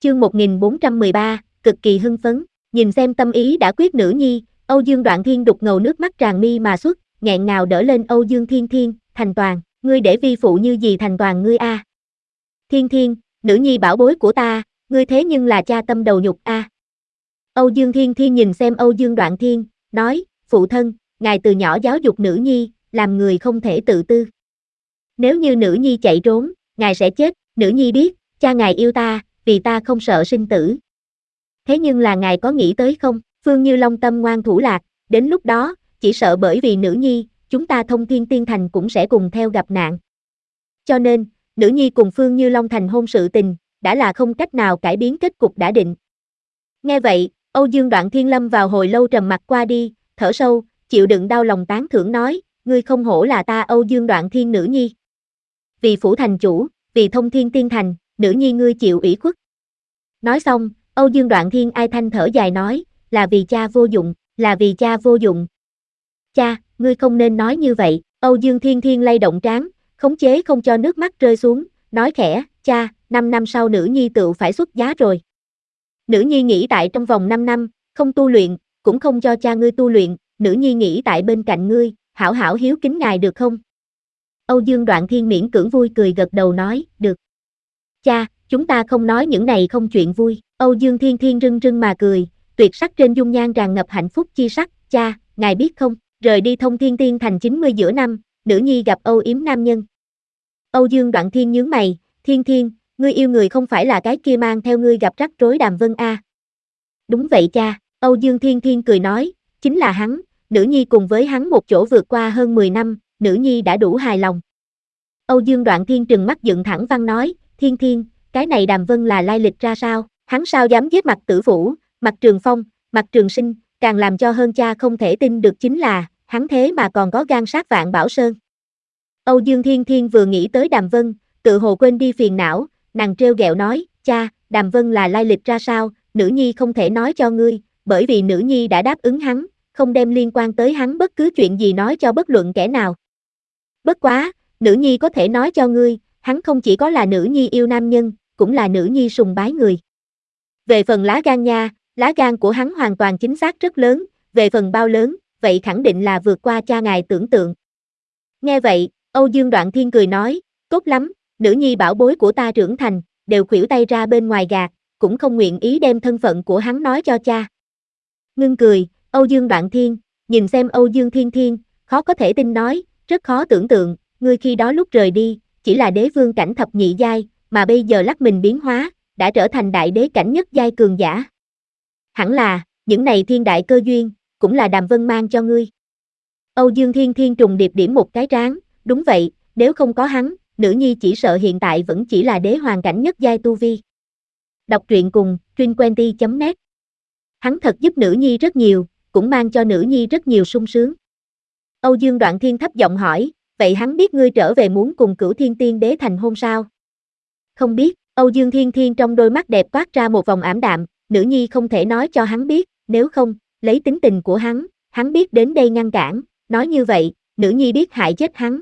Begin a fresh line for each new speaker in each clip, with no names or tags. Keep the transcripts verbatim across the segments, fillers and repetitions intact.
Chương một nghìn bốn trăm mười ba, cực kỳ hưng phấn, nhìn xem tâm ý đã quyết nữ nhi, Âu Dương Đoạn Thiên đục ngầu nước mắt tràn mi mà xuất, nghẹn ngào đỡ lên Âu Dương Thiên Thiên, Thành Toàn, ngươi để vi phụ như gì Thành Toàn ngươi a? Thiên Thiên, nữ nhi bảo bối của ta, ngươi thế nhưng là cha tâm đầu nhục a. Âu Dương Thiên Thiên nhìn xem Âu Dương Đoạn Thiên, nói, phụ thân, ngài từ nhỏ giáo dục nữ nhi, làm người không thể tự tư. Nếu như nữ nhi chạy trốn, ngài sẽ chết, nữ nhi biết, cha ngài yêu ta, vì ta không sợ sinh tử. Thế nhưng là ngài có nghĩ tới không, Phương Như Long tâm ngoan thủ lạc, đến lúc đó, chỉ sợ bởi vì nữ nhi, chúng ta Thông Thiên Tiên Thành cũng sẽ cùng theo gặp nạn. Cho nên, nữ nhi cùng Phương Như Long thành hôn sự tình, đã là không cách nào cải biến kết cục đã định. Nghe vậy, Âu Dương Đoạn Thiên lâm vào hồi lâu trầm mặc qua đi, thở sâu, chịu đựng đau lòng tán thưởng nói, ngươi không hổ là ta Âu Dương Đoạn Thiên nữ nhi. Vì phủ thành chủ, vì Thông Thiên Tiên Thành, nữ nhi ngươi chịu ủy khuất. Nói xong, Âu Dương Đoạn Thiên ai thanh thở dài nói, là vì cha vô dụng, là vì cha vô dụng. Cha, ngươi không nên nói như vậy, Âu Dương Thiên Thiên lay động trán, khống chế không cho nước mắt rơi xuống, nói khẽ, cha, năm năm sau nữ nhi tựu phải xuất giá rồi. Nữ nhi nghĩ tại trong vòng năm năm, không tu luyện, cũng không cho cha ngươi tu luyện, nữ nhi nghĩ tại bên cạnh ngươi, hảo hảo hiếu kính ngài được không? Âu Dương Đoạn Thiên miễn cưỡng vui cười gật đầu nói, được. Cha, chúng ta không nói những này không chuyện vui, Âu Dương Thiên Thiên rưng rưng mà cười, tuyệt sắc trên dung nhan tràn ngập hạnh phúc chi sắc, cha, ngài biết không, rời đi Thông Thiên Tiên Thành chín mươi giữa năm, nữ nhi gặp âu yếm nam nhân. Âu Dương Đoạn Thiên nhướng mày, Thiên Thiên, ngươi yêu người không phải là cái kia mang theo ngươi gặp rắc rối Đàm Vân a? Đúng vậy cha, Âu Dương Thiên Thiên cười nói, chính là hắn, nữ nhi cùng với hắn một chỗ vượt qua hơn mười năm, nữ nhi đã đủ hài lòng. Âu Dương Đoạn Thiên trừng mắt dựng thẳng văn nói, Thiên Thiên, cái này Đàm Vân là lai lịch ra sao, hắn sao dám giết Mạc Tử Vũ, Mạc Trường Phong, Mạc Trường Sinh, càng làm cho hơn cha không thể tin được chính là, hắn thế mà còn có gan sát Vạn Bảo Sơn. Âu Dương Thiên Thiên vừa nghĩ tới Đàm Vân, tự hồ quên đi phiền não, nàng trêu ghẹo nói, cha, Đàm Vân là lai lịch ra sao, nữ nhi không thể nói cho ngươi, bởi vì nữ nhi đã đáp ứng hắn, không đem liên quan tới hắn bất cứ chuyện gì nói cho bất luận kẻ nào. Bất quá, nữ nhi có thể nói cho ngươi, hắn không chỉ có là nữ nhi yêu nam nhân, cũng là nữ nhi sùng bái người. Về phần lá gan nha, lá gan của hắn hoàn toàn chính xác rất lớn, về phần bao lớn, vậy khẳng định là vượt qua cha ngài tưởng tượng. Nghe vậy, Âu Dương Đoạn Thiên cười nói, tốt lắm, nữ nhi bảo bối của ta trưởng thành, đều khuỷu tay ra bên ngoài gạt, cũng không nguyện ý đem thân phận của hắn nói cho cha. Ngưng cười, Âu Dương Đoạn Thiên, nhìn xem Âu Dương Thiên Thiên, khó có thể tin nói, rất khó tưởng tượng, ngươi khi đó lúc rời đi, chỉ là đế vương cảnh thập nhị giai, mà bây giờ lắc mình biến hóa, đã trở thành đại đế cảnh nhất giai cường giả. Hẳn là, những này thiên đại cơ duyên, cũng là Đàm Vân mang cho ngươi. Âu Dương Thiên Thiên trùng điệp điểm một cái trán, đúng vậy, nếu không có hắn, nữ nhi chỉ sợ hiện tại vẫn chỉ là đế hoàng cảnh nhất giai tu vi. Đọc truyện cùng, truyện chấm net. Hắn thật giúp nữ nhi rất nhiều, cũng mang cho nữ nhi rất nhiều sung sướng. Âu Dương Đoạn Thiên thấp giọng hỏi, vậy hắn biết ngươi trở về muốn cùng Cửu Thiên Tiên Đế thành hôn sao? Không biết, Âu Dương Thiên Thiên trong đôi mắt đẹp toát ra một vòng ảm đạm, nữ nhi không thể nói cho hắn biết, nếu không, lấy tính tình của hắn, hắn biết đến đây ngăn cản, nói như vậy, nữ nhi biết hại chết hắn.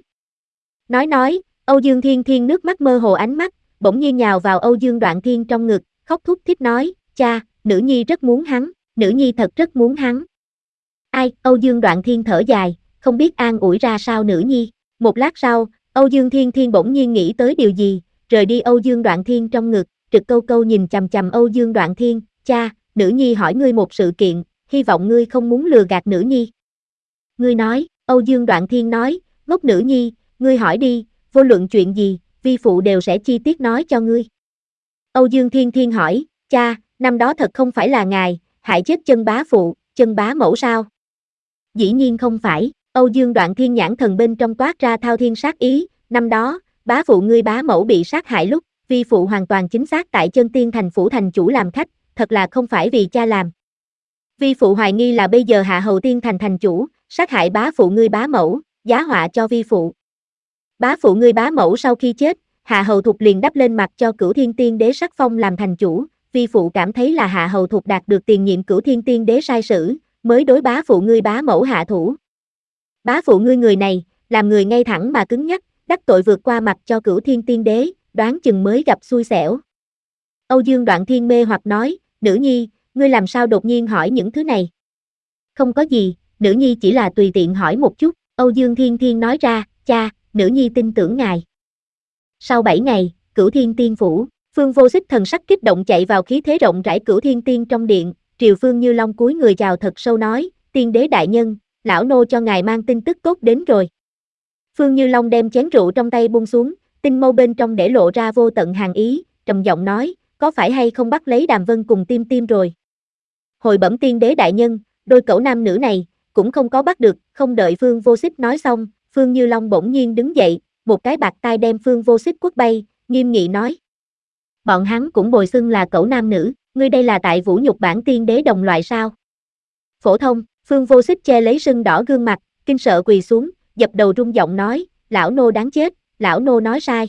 Nói nói, Âu Dương Thiên Thiên nước mắt mơ hồ ánh mắt, bỗng nhiên nhào vào Âu Dương Đoạn Thiên trong ngực, khóc thút thít nói, cha, nữ nhi rất muốn hắn, nữ nhi thật rất muốn hắn. Ai, Âu Dương Đoạn Thiên thở dài, không biết an ủi ra sao nữ nhi. Một lát sau, Âu Dương Thiên Thiên bỗng nhiên nghĩ tới điều gì, rời đi Âu Dương Đoạn Thiên trong ngực, trực câu câu nhìn chằm chằm Âu Dương Đoạn Thiên, cha, nữ nhi hỏi ngươi một sự kiện, hy vọng ngươi không muốn lừa gạt nữ nhi. Ngươi nói, Âu Dương Đoạn Thiên nói, ngốc nữ nhi, ngươi hỏi đi, vô luận chuyện gì, vi phụ đều sẽ chi tiết nói cho ngươi. Âu Dương Thiên Thiên hỏi, cha, năm đó thật không phải là ngài, hại chết Chân bá phụ, Chân bá mẫu sao? Dĩ nhiên không phải, Âu Dương Đoạn Thiên nhãn thần bên trong toát ra thao thiên sát ý, năm đó, bá phụ ngươi bá mẫu bị sát hại lúc, vi phụ hoàn toàn chính xác tại Chân Tiên Thành phủ thành chủ làm khách, thật là không phải vì cha làm. Vi phụ hoài nghi là bây giờ Hạ Hầu Tiên Thành thành chủ, sát hại bá phụ ngươi bá mẫu, giá họa cho vi phụ. Bá phụ ngươi bá mẫu sau khi chết, Hạ Hầu Thục liền đắp lên mặt cho Cửu Thiên Tiên Đế sắc phong làm thành chủ, vi phụ cảm thấy là Hạ Hầu Thục đạt được tiền nhiệm Cửu Thiên Tiên Đế sai sử, mới đối bá phụ ngươi bá mẫu hạ thủ. Bá phụ ngươi người này, làm người ngay thẳng mà cứng nhắc, đắc tội vượt qua mặt cho Cửu Thiên Tiên Đế, đoán chừng mới gặp xui xẻo. Âu Dương Đoạn Thiên mê hoặc nói, nữ nhi, ngươi làm sao đột nhiên hỏi những thứ này? Không có gì, nữ nhi chỉ là tùy tiện hỏi một chút, Âu Dương Thiên Thiên nói ra, cha, nữ nhi tin tưởng ngài. Sau bảy ngày, Cửu Thiên Tiên Phủ, Phương Vô Xích thần sắc kích động chạy vào khí thế rộng rãi Cửu Thiên Tiên trong điện, Triều Phương Như Long cúi người chào thật sâu nói, tiên đế đại nhân, lão nô cho ngài mang tin tức tốt đến rồi. Phương Như Long đem chén rượu trong tay buông xuống, tinh mâu bên trong để lộ ra vô tận hàn ý, trầm giọng nói, có phải hay không bắt lấy Đàm Vân cùng Tim Tim rồi? Hồi bẩm tiên đế đại nhân, đôi cẩu nam nữ này, cũng không có bắt được, không đợi Phương Vô Xích nói xong, Phương Như Long bỗng nhiên đứng dậy, một cái bạt tai đem Phương Vô Xích quất bay, nghiêm nghị nói. Bọn hắn cũng bồi xưng là cẩu nam nữ, ngươi đây là tại vũ nhục bản tiên đế đồng loại sao? Phổ thông, Phương Vô Xích che lấy sưng đỏ gương mặt, kinh sợ quỳ xuống, dập đầu rung giọng nói, lão nô đáng chết, lão nô nói sai.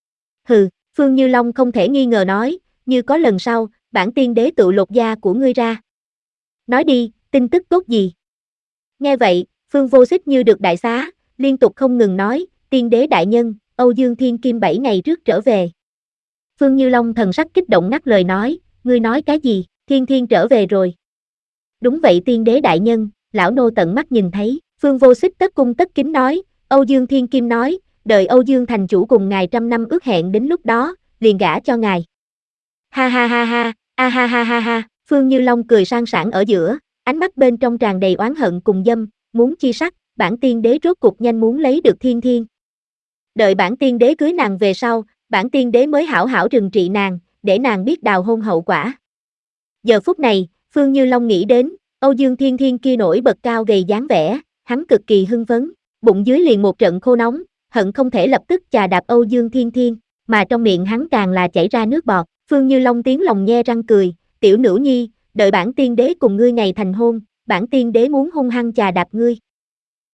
Hừ, Phương Như Long không thể nghi ngờ nói, như có lần sau, bản tiên đế tự lột da của ngươi ra. Nói đi, tin tức tốt gì? Nghe vậy, Phương Vô Xích như được đại xá, liên tục không ngừng nói, tiên đế đại nhân, Âu Dương Thiên Kim bảy ngày trước trở về. Phương Như Long thần sắc kích động ngắt lời nói, ngươi nói cái gì, Thiên Thiên trở về rồi. Đúng vậy tiên đế đại nhân, lão nô tận mắt nhìn thấy, Phương Vô Xích tất cung tất kính nói, Âu Dương Thiên Kim nói, đợi Âu Dương thành chủ cùng ngài trăm năm ước hẹn đến lúc đó, liền gả cho ngài. Ha ha ha ha, a ha ha ha ha, Phương Như Long cười sang sảng ở giữa, ánh mắt bên trong tràn đầy oán hận cùng dâm, muốn chi sắc, bản tiên đế rốt cục nhanh muốn lấy được Thiên Thiên. Đợi bản tiên đế cưới nàng về sau, bản tiên đế mới hảo hảo trừng trị nàng, để nàng biết đào hôn hậu quả. Giờ phút này, Phương Như Long nghĩ đến, Âu Dương Thiên Thiên kia nổi bật cao gầy dáng vẻ, hắn cực kỳ hưng phấn, bụng dưới liền một trận khô nóng, hận không thể lập tức chà đạp Âu Dương Thiên Thiên, mà trong miệng hắn càng là chảy ra nước bọt. Phương Như Long tiếng lòng nhe răng cười, tiểu nữ nhi, đợi bản tiên đế cùng ngươi ngày thành hôn, bản tiên đế muốn hung hăng chà đạp ngươi.